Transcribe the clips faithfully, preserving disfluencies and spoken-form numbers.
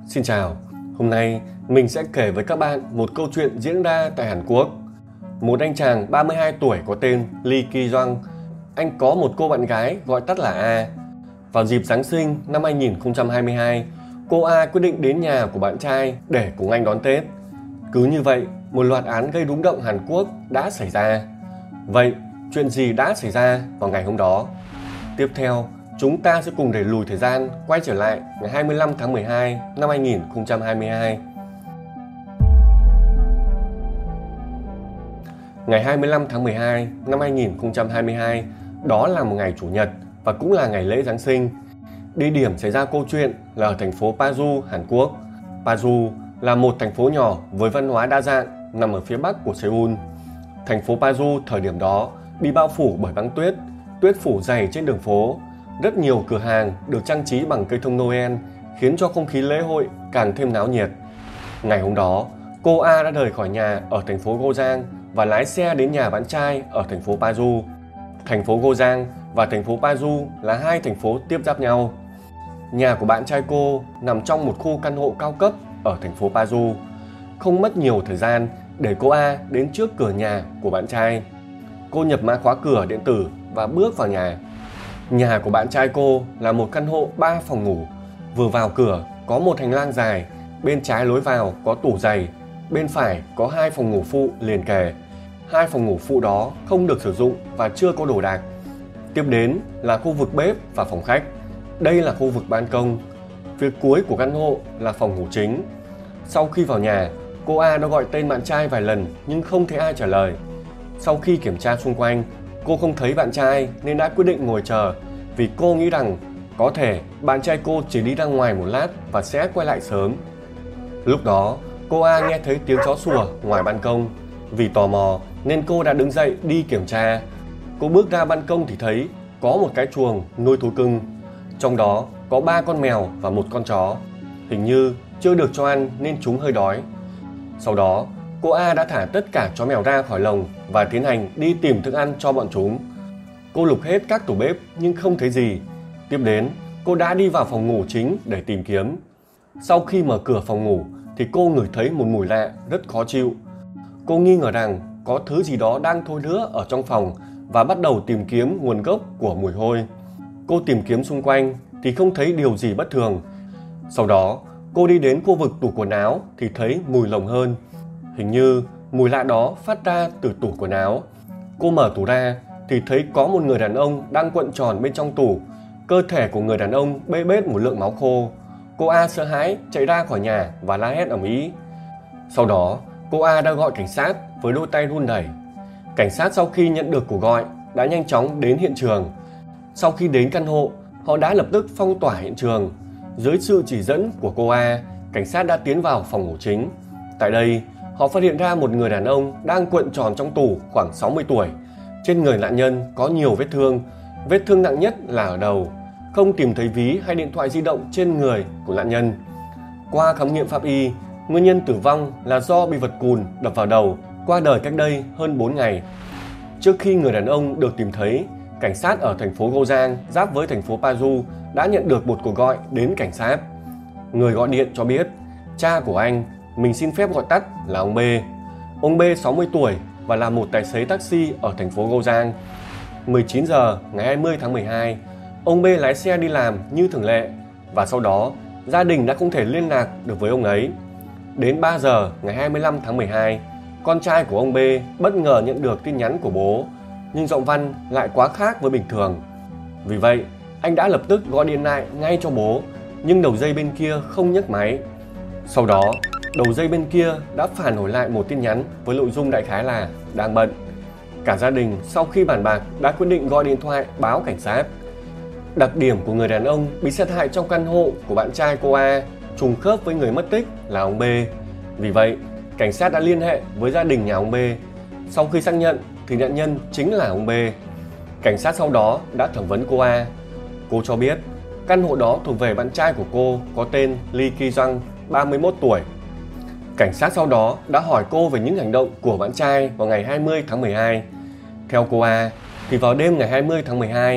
Xin chào, hôm nay mình sẽ kể với các bạn một câu chuyện diễn ra tại Hàn Quốc. Một anh chàng ba mươi hai tuổi có tên Lee Ki-jong. Anh có một cô bạn gái gọi tắt là A. Vào dịp Giáng sinh năm hai nghìn không trăm hai mươi hai, cô A quyết định đến nhà của bạn trai để cùng anh đón Tết. Cứ như vậy, một loạt án gây rúng động Hàn Quốc đã xảy ra. Vậy, chuyện gì đã xảy ra vào ngày hôm đó? Tiếp theo, chúng ta sẽ cùng đẩy lùi thời gian quay trở lại ngày hai mươi lăm tháng mười hai năm hai nghìn không trăm hai mươi hai. Ngày hai mươi lăm tháng mười hai năm hai nghìn không trăm hai mươi hai, đó là một ngày Chủ nhật và cũng là ngày lễ Giáng sinh. Địa điểm xảy ra câu chuyện là ở thành phố Paju, Hàn Quốc. Paju là một thành phố nhỏ với văn hóa đa dạng nằm ở phía bắc của Seoul. Thành phố Paju thời điểm đó bị bao phủ bởi băng tuyết, tuyết phủ dày trên đường phố. Rất nhiều cửa hàng được trang trí bằng cây thông Noel khiến cho không khí lễ hội càng thêm náo nhiệt. Ngày hôm đó, cô A đã rời khỏi nhà ở thành phố Gojang và lái xe đến nhà bạn trai ở thành phố Paju. Thành phố Gojang và thành phố Paju là hai thành phố tiếp giáp nhau. Nhà của bạn trai cô nằm trong một khu căn hộ cao cấp ở thành phố Paju. Không mất nhiều thời gian để cô A đến trước cửa nhà của bạn trai. Cô nhập mã khóa cửa điện tử và bước vào nhà. Nhà của bạn trai cô là một căn hộ ba phòng ngủ. Vừa vào cửa có một hành lang dài, bên trái lối vào có tủ giày, bên phải có hai phòng ngủ phụ liền kề. Hai phòng ngủ phụ đó không được sử dụng và chưa có đồ đạc. Tiếp đến là khu vực bếp và phòng khách. Đây là khu vực ban công. Phía cuối của căn hộ là phòng ngủ chính. Sau khi vào nhà, cô A đã gọi tên bạn trai vài lần nhưng không thấy ai trả lời. Sau khi kiểm tra xung quanh, cô không thấy bạn trai nên đã quyết định ngồi chờ, vì cô nghĩ rằng có thể bạn trai cô chỉ đi ra ngoài một lát và sẽ quay lại sớm. Lúc đó, cô A nghe thấy tiếng chó sủa ngoài ban công. Vì tò mò nên cô đã đứng dậy đi kiểm tra. Cô bước ra ban công thì thấy có một cái chuồng nuôi thú cưng. Trong đó có ba con mèo và một con chó. Hình như chưa được cho ăn nên chúng hơi đói. Sau đó, cô A đã thả tất cả chó mèo ra khỏi lồng và tiến hành đi tìm thức ăn cho bọn chúng. Cô lục hết các tủ bếp nhưng không thấy gì. Tiếp đến, cô đã đi vào phòng ngủ chính để tìm kiếm. Sau khi mở cửa phòng ngủ thì cô ngửi thấy một mùi lạ rất khó chịu. Cô nghi ngờ rằng có thứ gì đó đang thôi nữa ở trong phòng và bắt đầu tìm kiếm nguồn gốc của mùi hôi. Cô tìm kiếm xung quanh thì không thấy điều gì bất thường. Sau đó, cô đi đến khu vực tủ quần áo thì thấy mùi lồng hơn. Hình như mùi lạ đó phát ra từ tủ quần áo. Cô mở tủ ra thì thấy có một người đàn ông đang cuộn tròn bên trong tủ. Cơ thể của người đàn ông bê bết một lượng máu khô. Cô A sợ hãi chạy ra khỏi nhà và la hét ầm ĩ. Sau đó, cô A đã gọi cảnh sát với đôi tay run rẩy. Cảnh sát sau khi nhận được cuộc gọi đã nhanh chóng đến hiện trường. Sau khi đến căn hộ, họ đã lập tức phong tỏa hiện trường. Dưới sự chỉ dẫn của cô A, cảnh sát đã tiến vào phòng ngủ chính. Tại đây, họ phát hiện ra một người đàn ông đang cuộn tròn trong tủ khoảng sáu mươi tuổi. Trên người nạn nhân có nhiều vết thương. Vết thương nặng nhất là ở đầu. Không tìm thấy ví hay điện thoại di động trên người của nạn nhân. Qua khám nghiệm pháp y, nguyên nhân tử vong là do bị vật cùn đập vào đầu, qua đời cách đây hơn bốn ngày. Trước khi người đàn ông được tìm thấy, cảnh sát ở thành phố Gojang giáp với thành phố Paju đã nhận được một cuộc gọi đến cảnh sát. Người gọi điện cho biết, cha của anh, mình xin phép gọi tắt là ông B. Ông B sáu mươi tuổi và là một tài xế taxi ở thành phố Gojang. mười chín giờ ngày hai mươi tháng mười hai, ông B lái xe đi làm như thường lệ và sau đó gia đình đã không thể liên lạc được với ông ấy. Đến ba giờ ngày hai mươi lăm tháng mười hai, con trai của ông B bất ngờ nhận được tin nhắn của bố, nhưng giọng văn lại quá khác với bình thường. Vì vậy, anh đã lập tức gọi điện lại ngay cho bố, nhưng đầu dây bên kia không nhấc máy. Sau đó, đầu dây bên kia đã phản hồi lại một tin nhắn với nội dung đại khái là đang bận. Cả gia đình sau khi bàn bạc đã quyết định gọi điện thoại báo cảnh sát. Đặc điểm của người đàn ông bị sát hại trong căn hộ của bạn trai cô A trùng khớp với người mất tích là ông B. Vì vậy, cảnh sát đã liên hệ với gia đình nhà ông B. Sau khi xác nhận thì nạn nhân chính là ông B. Cảnh sát sau đó đã thẩm vấn cô A. Cô cho biết căn hộ đó thuộc về bạn trai của cô có tên Lee Ki-jong, ba mươi mốt tuổi. Cảnh sát sau đó đã hỏi cô về những hành động của bạn trai vào ngày hai mươi tháng mười hai. Theo cô A, thì vào đêm ngày hai mươi tháng mười hai,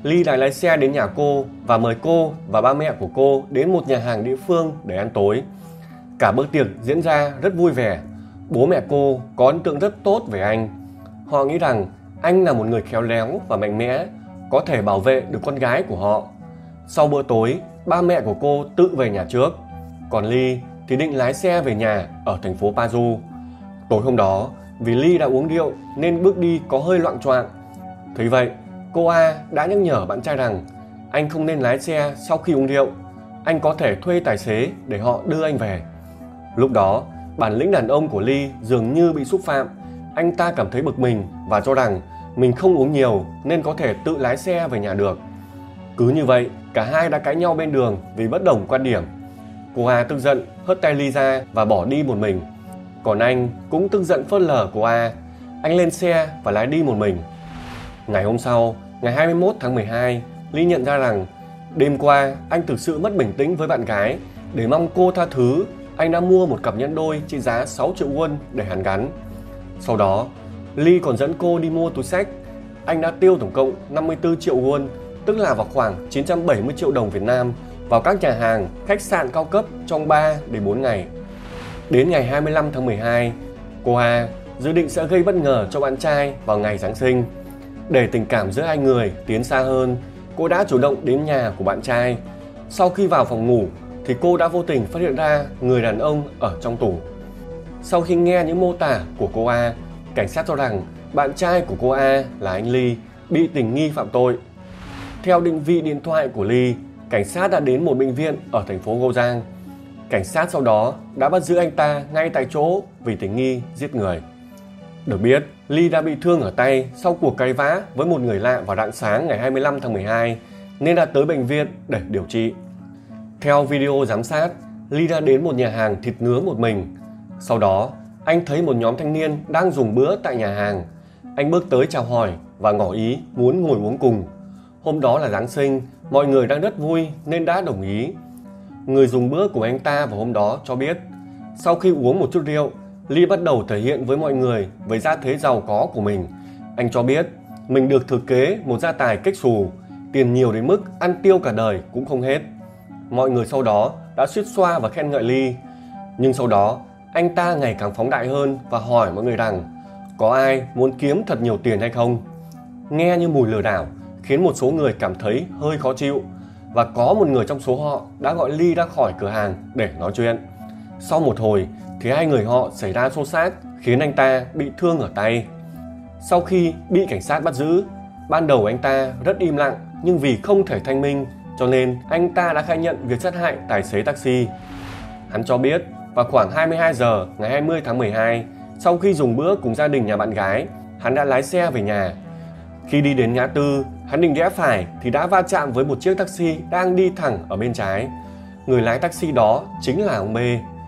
Ly lại lái xe đến nhà cô và mời cô và ba mẹ của cô đến một nhà hàng địa phương để ăn tối. Cả bữa tiệc diễn ra rất vui vẻ. Bố mẹ cô có ấn tượng rất tốt về anh. Họ nghĩ rằng anh là một người khéo léo và mạnh mẽ, có thể bảo vệ được con gái của họ. Sau bữa tối, ba mẹ của cô tự về nhà trước. Còn Ly thì định lái xe về nhà ở thành phố Paju. Tối hôm đó, vì Ly đã uống rượu nên bước đi có hơi loạng choạng. Thấy vậy, cô A đã nhắc nhở bạn trai rằng anh không nên lái xe sau khi uống rượu. Anh có thể thuê tài xế để họ đưa anh về. Lúc đó, bản lĩnh đàn ông của Ly dường như bị xúc phạm. Anh ta cảm thấy bực mình và cho rằng mình không uống nhiều nên có thể tự lái xe về nhà được. Cứ như vậy, cả hai đã cãi nhau bên đường vì bất đồng quan điểm. Cô A tức giận hất tay Ly ra và bỏ đi một mình. Còn anh cũng tức giận phớt lờ cô A. Anh lên xe và lái đi một mình. Ngày hôm sau, ngày hai mươi mốt tháng mười hai, Ly nhận ra rằng đêm qua anh thực sự mất bình tĩnh với bạn gái. Để mong cô tha thứ, anh đã mua một cặp nhẫn đôi trị giá sáu triệu won để hắn gắn. Sau đó, Ly còn dẫn cô đi mua túi xách. Anh đã tiêu tổng cộng năm mươi tư triệu won, tức là vào khoảng chín trăm bảy mươi triệu đồng Việt Nam, vào các nhà hàng, khách sạn cao cấp trong ba đến bốn ngày. Đến ngày hai mươi lăm tháng mười hai, cô A dự định sẽ gây bất ngờ cho bạn trai vào ngày Giáng sinh. Để tình cảm giữa hai người tiến xa hơn, cô đã chủ động đến nhà của bạn trai. Sau khi vào phòng ngủ thì cô đã vô tình phát hiện ra người đàn ông ở trong tủ. Sau khi nghe những mô tả của cô A, cảnh sát cho rằng bạn trai của cô A là anh Ly bị tình nghi phạm tội. Theo định vị điện thoại của Ly, cảnh sát đã đến một bệnh viện ở thành phố Gojang. Cảnh sát sau đó đã bắt giữ anh ta ngay tại chỗ vì tình nghi giết người. Được biết, Ly đã bị thương ở tay sau cuộc cãi vã với một người lạ vào rạng sáng ngày hai mươi lăm tháng mười hai nên đã tới bệnh viện để điều trị. Theo video giám sát, Ly đã đến một nhà hàng thịt nướng một mình. Sau đó, anh thấy một nhóm thanh niên đang dùng bữa tại nhà hàng. Anh bước tới chào hỏi và ngỏ ý muốn ngồi uống cùng. Hôm đó là Giáng sinh, mọi người đang rất vui nên đã đồng ý. Người dùng bữa của anh ta vào hôm đó cho biết, sau khi uống một chút rượu, Ly bắt đầu thể hiện với mọi người về gia thế giàu có của mình. Anh cho biết mình được thừa kế một gia tài kếch xù, tiền nhiều đến mức ăn tiêu cả đời cũng không hết. Mọi người sau đó đã suýt xoa và khen ngợi Ly. Nhưng sau đó, anh ta ngày càng phóng đại hơn và hỏi mọi người rằng có ai muốn kiếm thật nhiều tiền hay không. Nghe như mùi lừa đảo khiến một số người cảm thấy hơi khó chịu, và có một người trong số họ đã gọi Ly ra khỏi cửa hàng để nói chuyện. Sau một hồi thì hai người họ xảy ra xô xát khiến anh ta bị thương ở tay. Sau khi bị cảnh sát bắt giữ, ban đầu anh ta rất im lặng, nhưng vì không thể thanh minh cho nên anh ta đã khai nhận việc sát hại tài xế taxi. Hắn cho biết vào khoảng hai mươi hai giờ ngày hai mươi tháng mười hai, sau khi dùng bữa cùng gia đình nhà bạn gái, hắn đã lái xe về nhà. Khi đi đến ngã tư, hắn định rẽ phải thì đã va chạm với một chiếc taxi đang đi thẳng ở bên trái. Người lái taxi đó chính là ông B.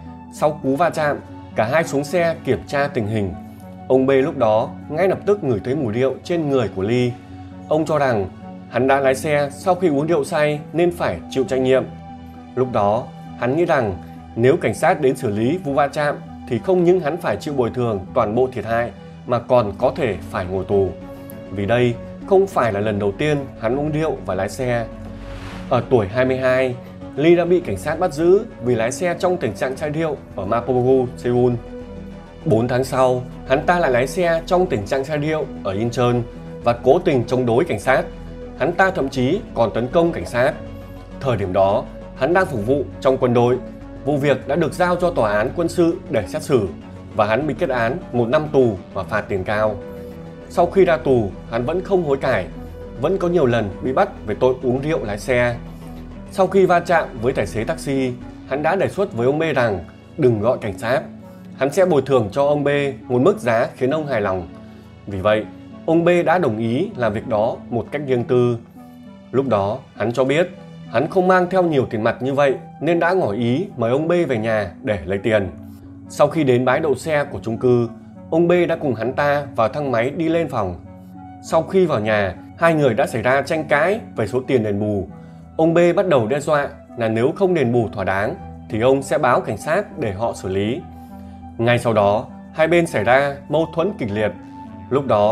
Sau cú va chạm, cả hai xuống xe kiểm tra tình hình. Ông B lúc đó ngay lập tức ngửi thấy mùi rượu trên người của Ly. Ông cho rằng hắn đã lái xe sau khi uống rượu say nên phải chịu trách nhiệm. Lúc đó, hắn nghĩ rằng nếu cảnh sát đến xử lý vụ va chạm thì không những hắn phải chịu bồi thường toàn bộ thiệt hại mà còn có thể phải ngồi tù. Vì đây không phải là lần đầu tiên hắn uống rượu và lái xe. Ở tuổi hai mươi hai, Ly đã bị cảnh sát bắt giữ vì lái xe trong tình trạng say rượu ở Mapogu, Seoul. bốn tháng sau, hắn ta lại lái xe trong tình trạng say rượu ở Incheon và cố tình chống đối cảnh sát. Hắn ta thậm chí còn tấn công cảnh sát. Thời điểm đó, hắn đang phục vụ trong quân đội. Vụ việc đã được giao cho tòa án quân sự để xét xử và hắn bị kết án một năm tù và phạt tiền cao. Sau khi ra tù, hắn vẫn không hối cải, vẫn có nhiều lần bị bắt về tội uống rượu lái xe. Sau khi va chạm với tài xế taxi, hắn đã đề xuất với ông B rằng đừng gọi cảnh sát. Hắn sẽ bồi thường cho ông B một mức giá khiến ông hài lòng. Vì vậy, ông B đã đồng ý làm việc đó một cách riêng tư. Lúc đó, hắn cho biết hắn không mang theo nhiều tiền mặt như vậy nên đã ngỏ ý mời ông B về nhà để lấy tiền. Sau khi đến bãi đậu xe của chung cư, ông B đã cùng hắn ta vào thang máy đi lên phòng. Sau khi vào nhà, hai người đã xảy ra tranh cãi về số tiền đền bù. Ông B bắt đầu đe dọa là nếu không đền bù thỏa đáng thì ông sẽ báo cảnh sát để họ xử lý. Ngay sau đó, hai bên xảy ra mâu thuẫn kịch liệt. Lúc đó,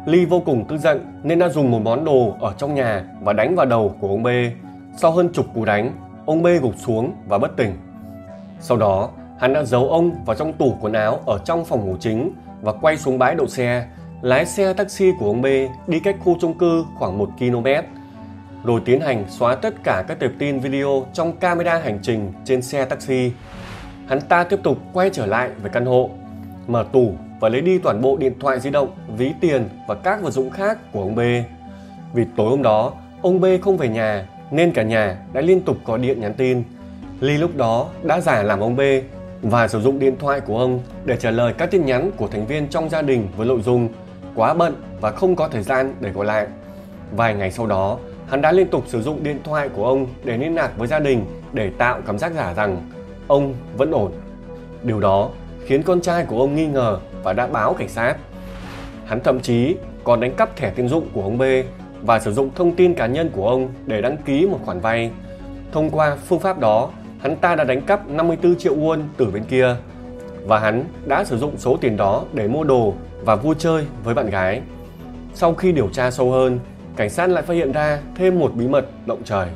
Ly vô cùng tức giận nên đã dùng một món đồ ở trong nhà và đánh vào đầu của ông B. Sau hơn chục cú đánh, ông B gục xuống và bất tỉnh. Sau đó, hắn đã giấu ông vào trong tủ quần áo ở trong phòng ngủ chính và quay xuống bãi đậu xe, lái xe taxi của ông B đi cách khu chung cư khoảng một ki lô mét, rồi tiến hành xóa tất cả các tệp tin video trong camera hành trình trên xe taxi. Hắn ta tiếp tục quay trở lại với căn hộ, mở tủ và lấy đi toàn bộ điện thoại di động, ví tiền và các vật dụng khác của ông B. Vì tối hôm đó, ông B không về nhà nên cả nhà đã liên tục có điện nhắn tin. Ly lúc đó đã giả làm ông B và sử dụng điện thoại của ông để trả lời các tin nhắn của thành viên trong gia đình với nội dung quá bận và không có thời gian để gọi lại. Vài ngày sau đó, hắn đã liên tục sử dụng điện thoại của ông để liên lạc với gia đình để tạo cảm giác giả rằng ông vẫn ổn. Điều đó khiến con trai của ông nghi ngờ và đã báo cảnh sát. Hắn thậm chí còn đánh cắp thẻ tín dụng của ông B và sử dụng thông tin cá nhân của ông để đăng ký một khoản vay. Thông qua phương pháp đó, hắn ta đã đánh cắp năm mươi tư triệu won từ bên kia và hắn đã sử dụng số tiền đó để mua đồ và vui chơi với bạn gái. Sau khi điều tra sâu hơn, cảnh sát lại phát hiện ra thêm một bí mật động trời.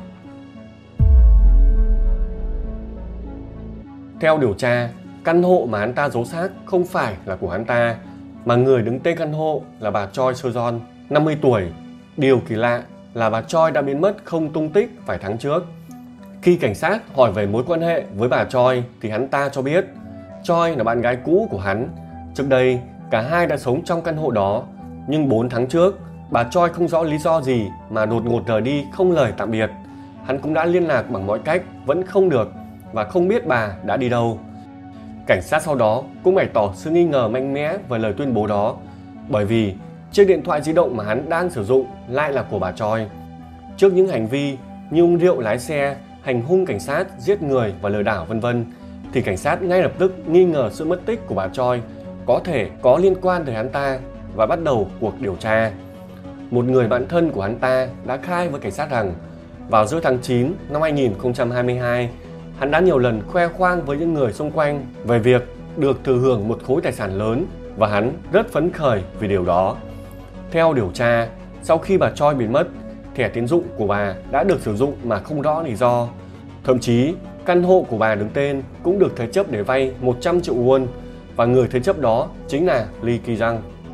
Theo điều tra, căn hộ mà hắn ta giấu xác không phải là của hắn ta, mà người đứng tên căn hộ là bà Choi Seo-yeon, năm mươi tuổi. Điều kỳ lạ là bà Choi đã biến mất không tung tích vài tháng trước. Khi cảnh sát hỏi về mối quan hệ với bà Choi thì hắn ta cho biết Choi là bạn gái cũ của hắn. Trước đây, cả hai đã sống trong căn hộ đó, nhưng bốn tháng trước, bà Choi không rõ lý do gì mà đột ngột rời đi không lời tạm biệt. Hắn cũng đã liên lạc bằng mọi cách, vẫn không được và không biết bà đã đi đâu. Cảnh sát sau đó cũng bày tỏ sự nghi ngờ mạnh mẽ về lời tuyên bố đó, bởi vì chiếc điện thoại di động mà hắn đang sử dụng lại là của bà Choi. Trước những hành vi như uống rượu lái xe, hành hung cảnh sát, giết người và lừa đảo vân vân, thì cảnh sát ngay lập tức nghi ngờ sự mất tích của bà Choi có thể có liên quan tới hắn ta và bắt đầu cuộc điều tra. Một người bạn thân của hắn ta đã khai với cảnh sát rằng vào giữa tháng chín năm hai nghìn không trăm hai mươi hai, hắn đã nhiều lần khoe khoang với những người xung quanh về việc được thừa hưởng một khối tài sản lớn và hắn rất phấn khởi vì điều đó. Theo điều tra, sau khi bà Choi biến mất, thẻ tín dụng của bà đã được sử dụng mà không rõ lý do. Thậm chí, căn hộ của bà đứng tên cũng được thế chấp để vay một trăm triệu won và người thế chấp đó chính là Lee Ki-jang.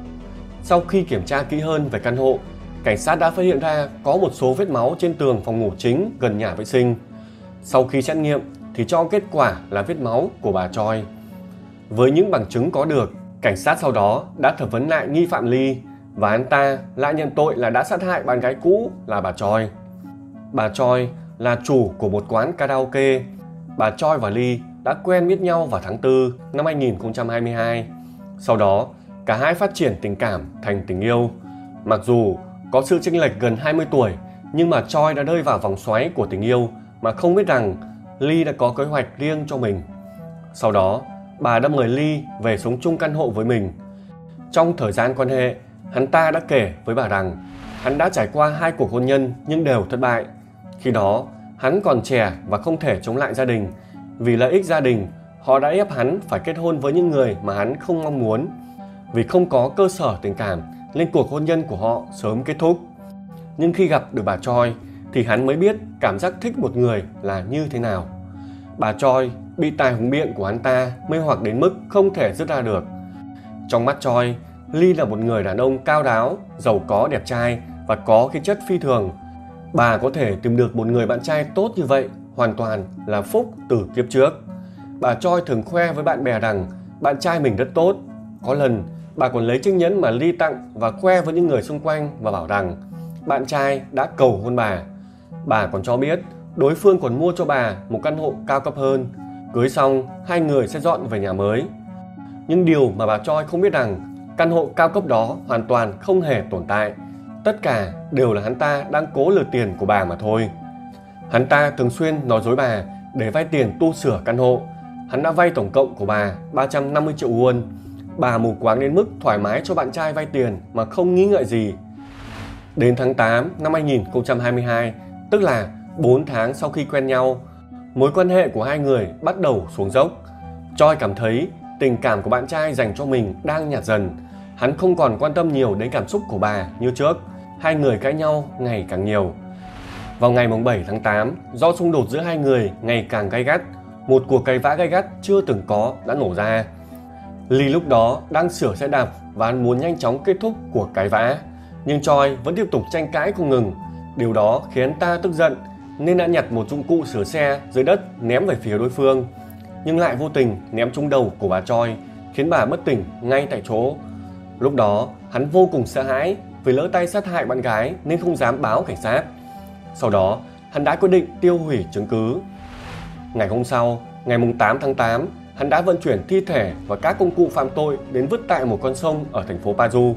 Sau khi kiểm tra kỹ hơn về căn hộ, cảnh sát đã phát hiện ra có một số vết máu trên tường phòng ngủ chính gần nhà vệ sinh. Sau khi xét nghiệm thì cho kết quả là vết máu của bà Choi. Với những bằng chứng có được, cảnh sát sau đó đã thẩm vấn lại nghi phạm Lee và anh ta lại nhận tội là đã sát hại bạn gái cũ là bà Choi. Bà Choi là chủ của một quán karaoke. Bà Choi và Lee đã quen biết nhau vào tháng tư năm hai nghìn không trăm hai mươi hai. Sau đó, cả hai phát triển tình cảm thành tình yêu. Mặc dù có sự chênh lệch gần hai mươi tuổi, nhưng mà Choi đã rơi vào vòng xoáy của tình yêu mà không biết rằng Lee đã có kế hoạch riêng cho mình. Sau đó, bà đã mời Lee về sống chung căn hộ với mình. Trong thời gian quan hệ, hắn ta đã kể với bà rằng hắn đã trải qua hai cuộc hôn nhân nhưng đều thất bại. Khi đó, hắn còn trẻ và không thể chống lại gia đình. Vì lợi ích gia đình, họ đã ép hắn phải kết hôn với những người mà hắn không mong muốn. Vì không có cơ sở tình cảm nên cuộc hôn nhân của họ sớm kết thúc. Nhưng khi gặp được bà Choi thì hắn mới biết cảm giác thích một người là như thế nào. Bà Choi bị tài hùng biện của hắn ta mê hoặc đến mức không thể dứt ra được. Trong mắt Choi, Lee là một người đàn ông cao ráo, giàu có, đẹp trai và có khí chất phi thường. Bà có thể tìm được một người bạn trai tốt như vậy hoàn toàn là phúc từ kiếp trước. Bà Choi thường khoe với bạn bè rằng bạn trai mình rất tốt. Có lần, bà còn lấy chiếc nhẫn mà Lee tặng và khoe với những người xung quanh và bảo rằng bạn trai đã cầu hôn bà. Bà còn cho biết đối phương còn mua cho bà một căn hộ cao cấp hơn. Cưới xong, hai người sẽ dọn về nhà mới. Nhưng điều mà bà Choi không biết rằng căn hộ cao cấp đó hoàn toàn không hề tồn tại. Tất cả đều là hắn ta đang cố lừa tiền của bà mà thôi. Hắn ta thường xuyên nói dối bà để vay tiền tu sửa căn hộ. Hắn đã vay tổng cộng của bà ba trăm năm mươi triệu won. Bà mù quáng đến mức thoải mái cho bạn trai vay tiền mà không nghĩ ngợi gì. Đến tháng tám năm hai nghìn không trăm hai mươi hai, tức là bốn tháng sau khi quen nhau, mối quan hệ của hai người bắt đầu xuống dốc. Choi cảm thấy tình cảm của bạn trai dành cho mình đang nhạt dần. Hắn không còn quan tâm nhiều đến cảm xúc của bà như trước, hai người cãi nhau ngày càng nhiều. Vào ngày bảy tháng tám, do xung đột giữa hai người ngày càng gay gắt, một cuộc cãi vã gay gắt chưa từng có đã nổ ra. Lee lúc đó đang sửa xe đạp và hắn muốn nhanh chóng kết thúc cuộc cãi vã, nhưng Choi vẫn tiếp tục tranh cãi không ngừng. Điều đó khiến anh ta tức giận nên đã nhặt một dụng cụ sửa xe dưới đất ném về phía đối phương, nhưng lại vô tình ném trúng đầu của bà Choi, khiến bà bất tỉnh ngay tại chỗ. Lúc đó hắn vô cùng sợ hãi vì lỡ tay sát hại bạn gái nên không dám báo cảnh sát. Sau đó hắn đã quyết định tiêu hủy chứng cứ. Ngày hôm sau, ngày tám tháng tám, hắn đã vận chuyển thi thể và các công cụ phạm tội đến vứt tại một con sông ở thành phố Paju.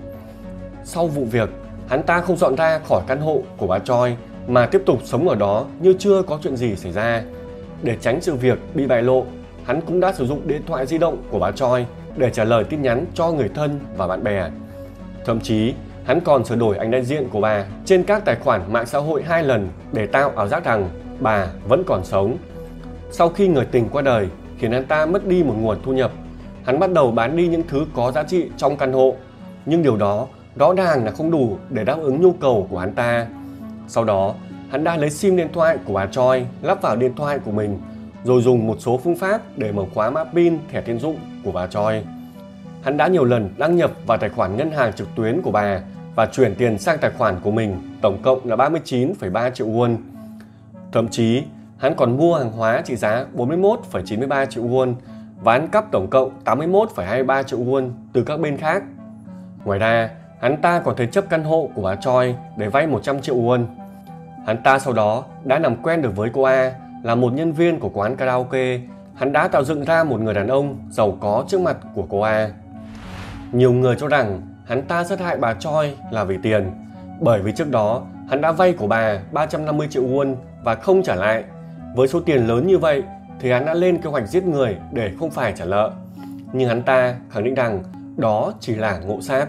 Sau vụ việc, hắn ta không dọn ra khỏi căn hộ của bà Choi mà tiếp tục sống ở đó như chưa có chuyện gì xảy ra. Để tránh sự việc bị bại lộ, hắn cũng đã sử dụng điện thoại di động của bà Choi để trả lời tin nhắn cho người thân và bạn bè. Thậm chí, hắn còn sửa đổi ảnh đại diện của bà trên các tài khoản mạng xã hội hai lần để tạo ảo giác rằng bà vẫn còn sống. Sau khi người tình qua đời khiến hắn ta mất đi một nguồn thu nhập, hắn bắt đầu bán đi những thứ có giá trị trong căn hộ, nhưng điều đó rõ ràng là không đủ để đáp ứng nhu cầu của hắn ta. Sau đó, hắn đã lấy sim điện thoại của bà Choi lắp vào điện thoại của mình, rồi dùng một số phương pháp để mở khóa mã pin thẻ tín dụng của bà Choi. Hắn đã nhiều lần đăng nhập vào tài khoản ngân hàng trực tuyến của bà và chuyển tiền sang tài khoản của mình, tổng cộng là ba mươi chín phẩy ba triệu won. Thậm chí, hắn còn mua hàng hóa trị giá bốn mươi mốt phẩy chín mươi ba triệu won và ăn cắp tổng cộng tám mươi mốt phẩy hai mươi ba triệu won từ các bên khác. Ngoài ra, hắn ta còn thế chấp căn hộ của bà Choi để vay một trăm triệu won. Hắn ta sau đó đã làm quen được với cô A, là một nhân viên của quán karaoke. Hắn đã tạo dựng ra một người đàn ông giàu có trước mặt của cô A. Nhiều người cho rằng hắn ta sát hại bà Choi là vì tiền, bởi vì trước đó hắn đã vay của bà ba trăm năm mươi triệu won và không trả lại. Với số tiền lớn như vậy thì hắn đã lên kế hoạch giết người để không phải trả nợ. Nhưng hắn ta khẳng định rằng đó chỉ là ngộ sát.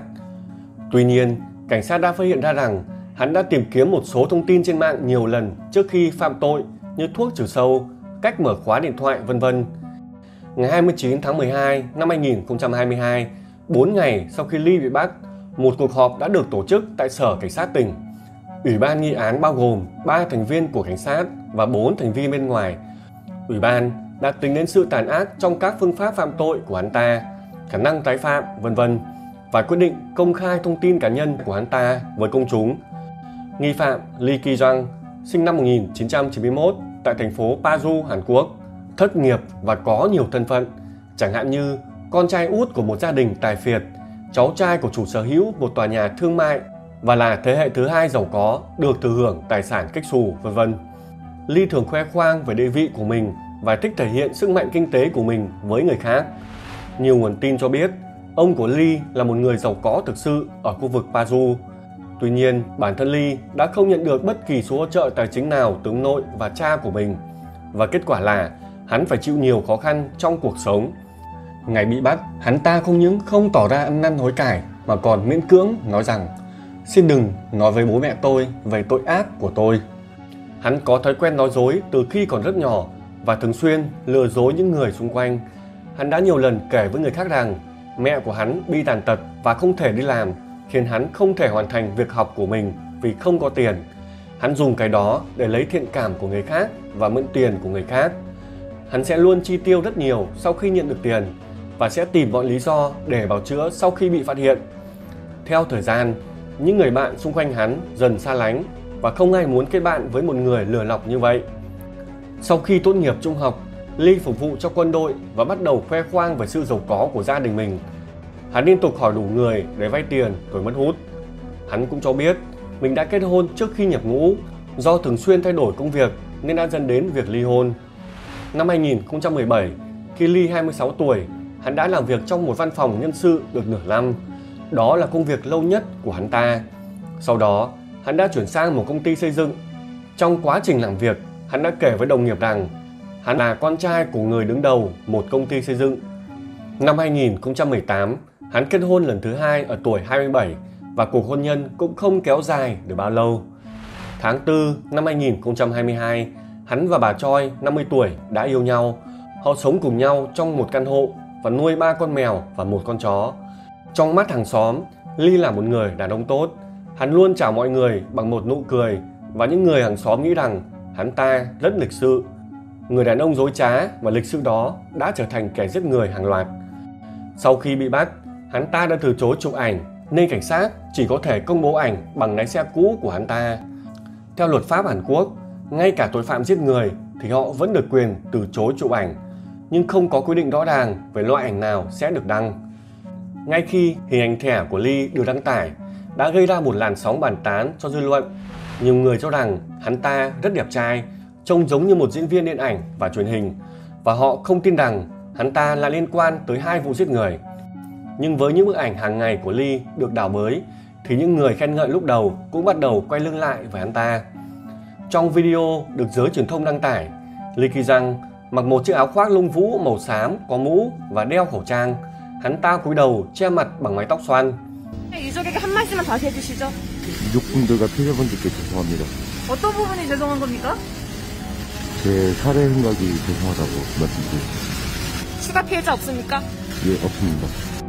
Tuy nhiên, cảnh sát đã phát hiện ra rằng hắn đã tìm kiếm một số thông tin trên mạng nhiều lần trước khi phạm tội, như thuốc trừ sâu, cách mở khóa điện thoại, vân vân. Ngày hai mươi chín tháng mười hai năm hai nghìn không trăm hai mươi hai, bốn ngày sau khi Lee bị bắt, một cuộc họp đã được tổ chức tại sở cảnh sát tỉnh. Ủy ban nghị án bao gồm ba thành viên của cảnh sát và bốn thành viên bên ngoài. Ủy ban đã tính đến sự tàn ác trong các phương pháp phạm tội của hắn ta, khả năng tái phạm, vân vân và quyết định công khai thông tin cá nhân của hắn ta với công chúng. Nghi phạm Lee Ki-jong, sinh năm một nghìn chín trăm chín mươi mốt tại thành phố Paju, Hàn Quốc, thất nghiệp và có nhiều thân phận, chẳng hạn như con trai út của một gia đình tài phiệt, cháu trai của chủ sở hữu một tòa nhà thương mại và là thế hệ thứ hai giàu có được thừa hưởng tài sản kếch xù, vân vân. Lee thường khoe khoang về địa vị của mình và thích thể hiện sức mạnh kinh tế của mình với người khác. Nhiều nguồn tin cho biết ông của Lee là một người giàu có thực sự ở khu vực Paju. Tuy nhiên, bản thân Lee đã không nhận được bất kỳ số hỗ trợ tài chính nào từ ông nội và cha của mình, và kết quả là hắn phải chịu nhiều khó khăn trong cuộc sống. Ngày bị bắt, hắn ta không những không tỏ ra ăn năn hối cải mà còn miễn cưỡng nói rằng xin đừng nói với bố mẹ tôi về tội ác của tôi. Hắn có thói quen nói dối từ khi còn rất nhỏ và thường xuyên lừa dối những người xung quanh. Hắn đã nhiều lần kể với người khác rằng mẹ của hắn bị tàn tật và không thể đi làm, khiến hắn không thể hoàn thành việc học của mình vì không có tiền. Hắn dùng cái đó để lấy thiện cảm của người khác và mượn tiền của người khác. Hắn sẽ luôn chi tiêu rất nhiều sau khi nhận được tiền và sẽ tìm mọi lý do để bào chữa sau khi bị phát hiện. Theo thời gian, những người bạn xung quanh hắn dần xa lánh và không ai muốn kết bạn với một người lừa lọc như vậy. Sau khi tốt nghiệp trung học, Lee phục vụ cho quân đội và bắt đầu khoe khoang về sự giàu có của gia đình mình. Hắn liên tục hỏi đủ người để vay tiền rồi mất hút. Hắn cũng cho biết mình đã kết hôn trước khi nhập ngũ, do thường xuyên thay đổi công việc nên đã dẫn đến việc ly hôn. Năm hai nghìn không trăm mười bảy, khi Lee hai mươi sáu tuổi, hắn đã làm việc trong một văn phòng nhân sự được nửa năm. Đó là công việc lâu nhất của hắn ta. Sau đó, hắn đã chuyển sang một công ty xây dựng. Trong quá trình làm việc, hắn đã kể với đồng nghiệp rằng hắn là con trai của người đứng đầu một công ty xây dựng. Năm hai nghìn không trăm mười tám, hắn kết hôn lần thứ hai ở tuổi hai mươi bảy và cuộc hôn nhân cũng không kéo dài được bao lâu. Tháng tư năm hai nghìn không trăm hai mươi hai, hắn và bà Choi, năm mươi tuổi, đã yêu nhau. Họ sống cùng nhau trong một căn hộ và nuôi ba con mèo và một con chó. Trong mắt hàng xóm, Lee là một người đàn ông tốt. Hắn luôn chào mọi người bằng một nụ cười và những người hàng xóm nghĩ rằng hắn ta rất lịch sự. Người đàn ông dối trá và lịch sự đó đã trở thành kẻ giết người hàng loạt. Sau khi bị bắt, hắn ta đã từ chối chụp ảnh nên cảnh sát chỉ có thể công bố ảnh bằng lái xe cũ của hắn ta. Theo luật pháp Hàn Quốc, ngay cả tội phạm giết người thì họ vẫn được quyền từ chối chụp ảnh, nhưng không có quy định rõ ràng về loại ảnh nào sẽ được đăng. Ngay khi hình ảnh thẻ của Lee được đăng tải đã gây ra một làn sóng bàn tán cho dư luận. Nhiều người cho rằng hắn ta rất đẹp trai, trông giống như một diễn viên điện ảnh và truyền hình, và họ không tin rằng hắn ta là liên quan tới hai vụ giết người. Nhưng với những bức ảnh hàng ngày của Lee được đào bới, thì những người khen ngợi lúc đầu cũng bắt đầu quay lưng lại với hắn ta. Trong video được giới truyền thông đăng tải, Lee Ki-jang mặc một chiếc áo khoác lông vũ màu xám có mũ và đeo khẩu trang. Hắn ta cúi đầu che mặt bằng mái tóc xoăn. 유족에게 한 말씀만 다시 해주시죠. 유족분들과 피해자분들께 죄송합니다. 어떤 부분이 죄송한 겁니까? 제 살해 행각이 죄송하다고 말씀드립니다. 추가 피해자 없습니까? 예, 없습니다.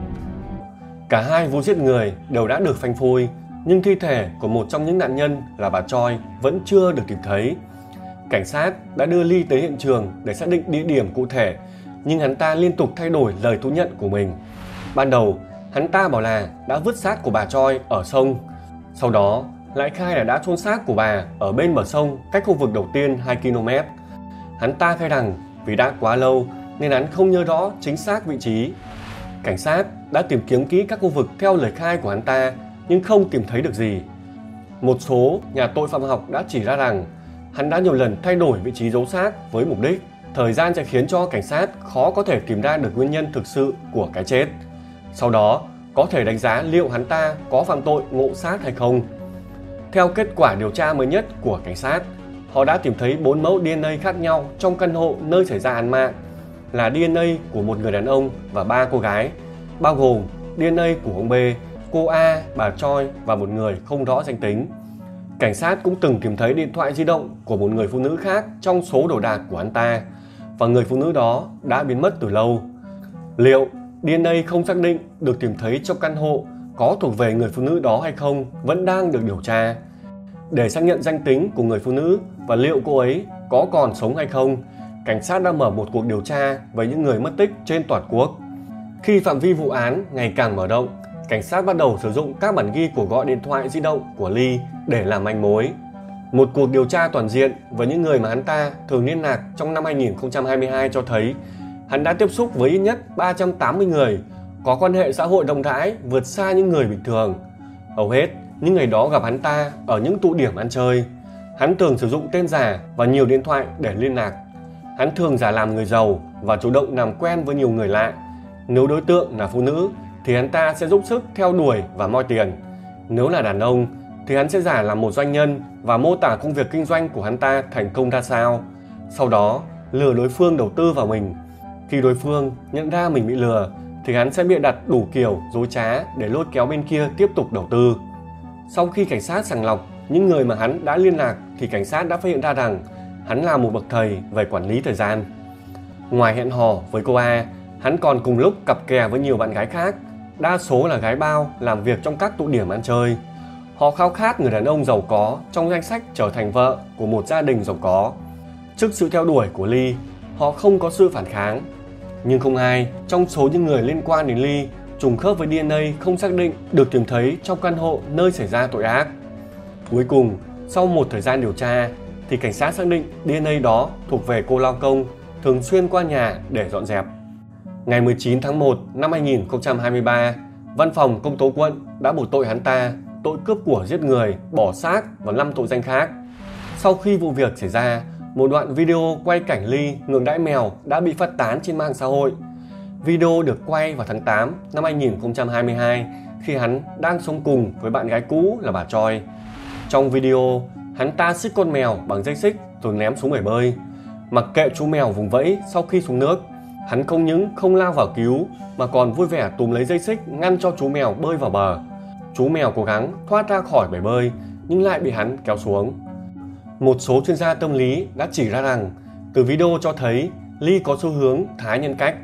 Cả hai vụ giết người đều đã được phanh phui, nhưng thi thể của một trong những nạn nhân là bà Choi vẫn chưa được tìm thấy. Cảnh sát đã đưa Lee tới hiện trường để xác định địa điểm cụ thể, nhưng hắn ta liên tục thay đổi lời thú nhận của mình. Ban đầu, hắn ta bảo là đã vứt xác của bà Choi ở sông. Sau đó, lại khai là đã chôn xác của bà ở bên bờ sông cách khu vực đầu tiên hai ki lô mét. Hắn ta khai rằng vì đã quá lâu nên hắn không nhớ rõ chính xác vị trí. Cảnh sát đã tìm kiếm kỹ các khu vực theo lời khai của hắn ta nhưng không tìm thấy được gì. Một số nhà tội phạm học đã chỉ ra rằng hắn đã nhiều lần thay đổi vị trí giấu xác với mục đích. Thời gian sẽ khiến cho cảnh sát khó có thể tìm ra được nguyên nhân thực sự của cái chết. Sau đó, có thể đánh giá liệu hắn ta có phạm tội ngộ sát hay không. Theo kết quả điều tra mới nhất của cảnh sát, họ đã tìm thấy bốn mẫu đê en a khác nhau trong căn hộ nơi xảy ra án mạng, là đê en a của một người đàn ông và ba cô gái, bao gồm đê en a của ông B, cô A, bà Choi và một người không rõ danh tính. Cảnh sát cũng từng tìm thấy điện thoại di động của một người phụ nữ khác trong số đồ đạc của hắn ta, và người phụ nữ đó đã biến mất từ lâu. Liệu đê en a không xác định được tìm thấy trong căn hộ có thuộc về người phụ nữ đó hay không vẫn đang được điều tra. Để xác nhận danh tính của người phụ nữ và liệu cô ấy có còn sống hay không, cảnh sát đã mở một cuộc điều tra với những người mất tích trên toàn quốc. Khi phạm vi vụ án ngày càng mở rộng, cảnh sát bắt đầu sử dụng các bản ghi cuộc gọi điện thoại di động của Lee để làm manh mối. Một cuộc điều tra toàn diện với những người mà hắn ta thường liên lạc trong năm hai nghìn không trăm hai mươi hai cho thấy hắn đã tiếp xúc với ít nhất ba trăm tám mươi người, có quan hệ xã hội rộng rãi vượt xa những người bình thường. Hầu hết những người đó gặp hắn ta ở những tụ điểm ăn chơi. Hắn thường sử dụng tên giả và nhiều điện thoại để liên lạc. Hắn thường giả làm người giàu và chủ động làm quen với nhiều người lạ. Nếu đối tượng là phụ nữ thì hắn ta sẽ giúp sức theo đuổi và moi tiền. Nếu là đàn ông thì hắn sẽ giả làm một doanh nhân và mô tả công việc kinh doanh của hắn ta thành công ra sao. Sau đó lừa đối phương đầu tư vào mình. Khi đối phương nhận ra mình bị lừa thì hắn sẽ bịa đặt đủ kiểu dối trá để lôi kéo bên kia tiếp tục đầu tư. Sau khi cảnh sát sàng lọc những người mà hắn đã liên lạc thì cảnh sát đã phát hiện ra rằng hắn là một bậc thầy về quản lý thời gian. Ngoài hẹn hò với cô A, hắn còn cùng lúc cặp kè với nhiều bạn gái khác, đa số là gái bao làm việc trong các tụ điểm ăn chơi. Họ khao khát người đàn ông giàu có trong danh sách trở thành vợ của một gia đình giàu có. Trước sự theo đuổi của Lee, họ không có sự phản kháng. Nhưng không ai trong số những người liên quan đến Lee trùng khớp với đê en a không xác định được tìm thấy trong căn hộ nơi xảy ra tội ác. Cuối cùng, sau một thời gian điều tra, thì cảnh sát xác định đê en a đó thuộc về cô lao công thường xuyên qua nhà để dọn dẹp. Ngày mười chín tháng một năm hai nghìn không trăm hai mươi ba, Văn phòng Công tố quận đã buộc tội hắn ta tội cướp của giết người, bỏ xác và năm tội danh khác. Sau khi vụ việc xảy ra, một đoạn video quay cảnh Lee ngược đãi mèo đã bị phát tán trên mạng xã hội. Video được quay vào tháng tám năm hai nghìn không trăm hai mươi hai khi hắn đang sống cùng với bạn gái cũ là bà Choi. Trong video, hắn ta xích con mèo bằng dây xích rồi ném xuống bể bơi. Mặc kệ chú mèo vùng vẫy sau khi xuống nước, hắn không những không lao vào cứu mà còn vui vẻ túm lấy dây xích ngăn cho chú mèo bơi vào bờ. Chú mèo cố gắng thoát ra khỏi bể bơi nhưng lại bị hắn kéo xuống. Một số chuyên gia tâm lý đã chỉ ra rằng từ video cho thấy Lee có xu hướng thái nhân cách.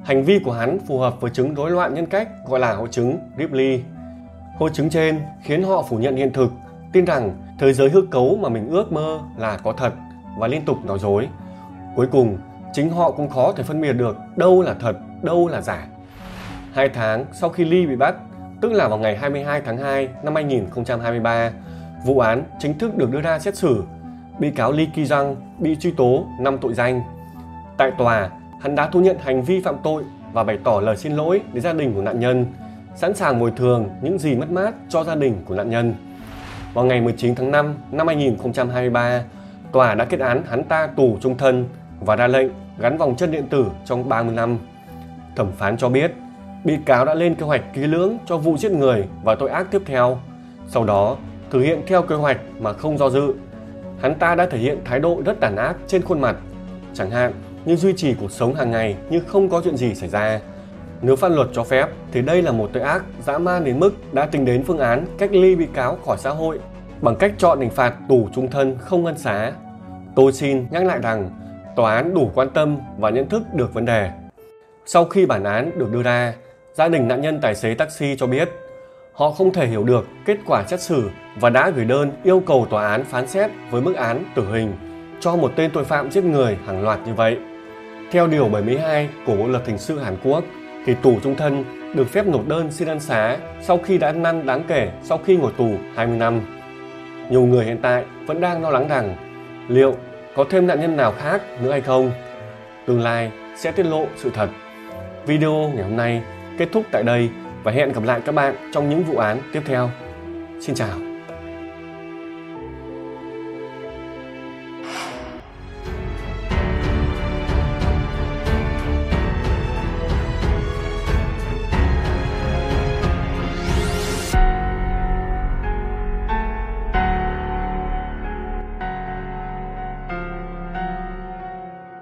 Hành vi của hắn phù hợp với chứng rối loạn nhân cách gọi là hội chứng Ripley. Hội chứng trên khiến họ phủ nhận hiện thực, tin rằng thế giới hư cấu mà mình ước mơ là có thật và liên tục nói dối. Cuối cùng, chính họ cũng khó thể phân biệt được đâu là thật, đâu là giả. Hai tháng sau khi Lee bị bắt, tức là vào ngày hai mươi hai tháng hai năm hai nghìn không trăm hai mươi ba, vụ án chính thức được đưa ra xét xử. Bị cáo Lee Ki-jung bị truy tố năm tội danh. Tại tòa, hắn đã thú nhận hành vi phạm tội và bày tỏ lời xin lỗi đến gia đình của nạn nhân, sẵn sàng bồi thường những gì mất mát cho gia đình của nạn nhân. Vào ngày mười chín tháng năm năm hai nghìn không trăm hai mươi ba, tòa đã kết án hắn ta tù chung thân và ra lệnh gắn vòng chân điện tử trong ba mươi năm. Thẩm phán cho biết, bị cáo đã lên kế hoạch kỹ lưỡng cho vụ giết người và tội ác tiếp theo, sau đó thực hiện theo kế hoạch mà không do dự. Hắn ta đã thể hiện thái độ rất tàn ác trên khuôn mặt, chẳng hạn như duy trì cuộc sống hàng ngày như không có chuyện gì xảy ra. Nếu pháp luật cho phép thì đây là một tội ác dã man đến mức đã tính đến phương án cách ly bị cáo khỏi xã hội bằng cách chọn hình phạt tù chung thân không ân xá. Tôi xin nhắc lại rằng tòa án đủ quan tâm và nhận thức được vấn đề. Sau khi bản án được đưa ra, gia đình nạn nhân tài xế taxi cho biết họ không thể hiểu được kết quả xét xử và đã gửi đơn yêu cầu tòa án phán xét với mức án tử hình cho một tên tội phạm giết người hàng loạt như vậy. Theo điều bảy mươi hai của Bộ luật hình sự Hàn Quốc, thì tù chung thân được phép nộp đơn xin ân xá sau khi đã ăn năn đáng kể sau khi ngồi tù hai mươi năm. Nhiều người hiện tại vẫn đang lo lắng rằng liệu có thêm nạn nhân nào khác nữa hay không? Tương lai sẽ tiết lộ sự thật. Video ngày hôm nay kết thúc tại đây và hẹn gặp lại các bạn trong những vụ án tiếp theo. Xin chào!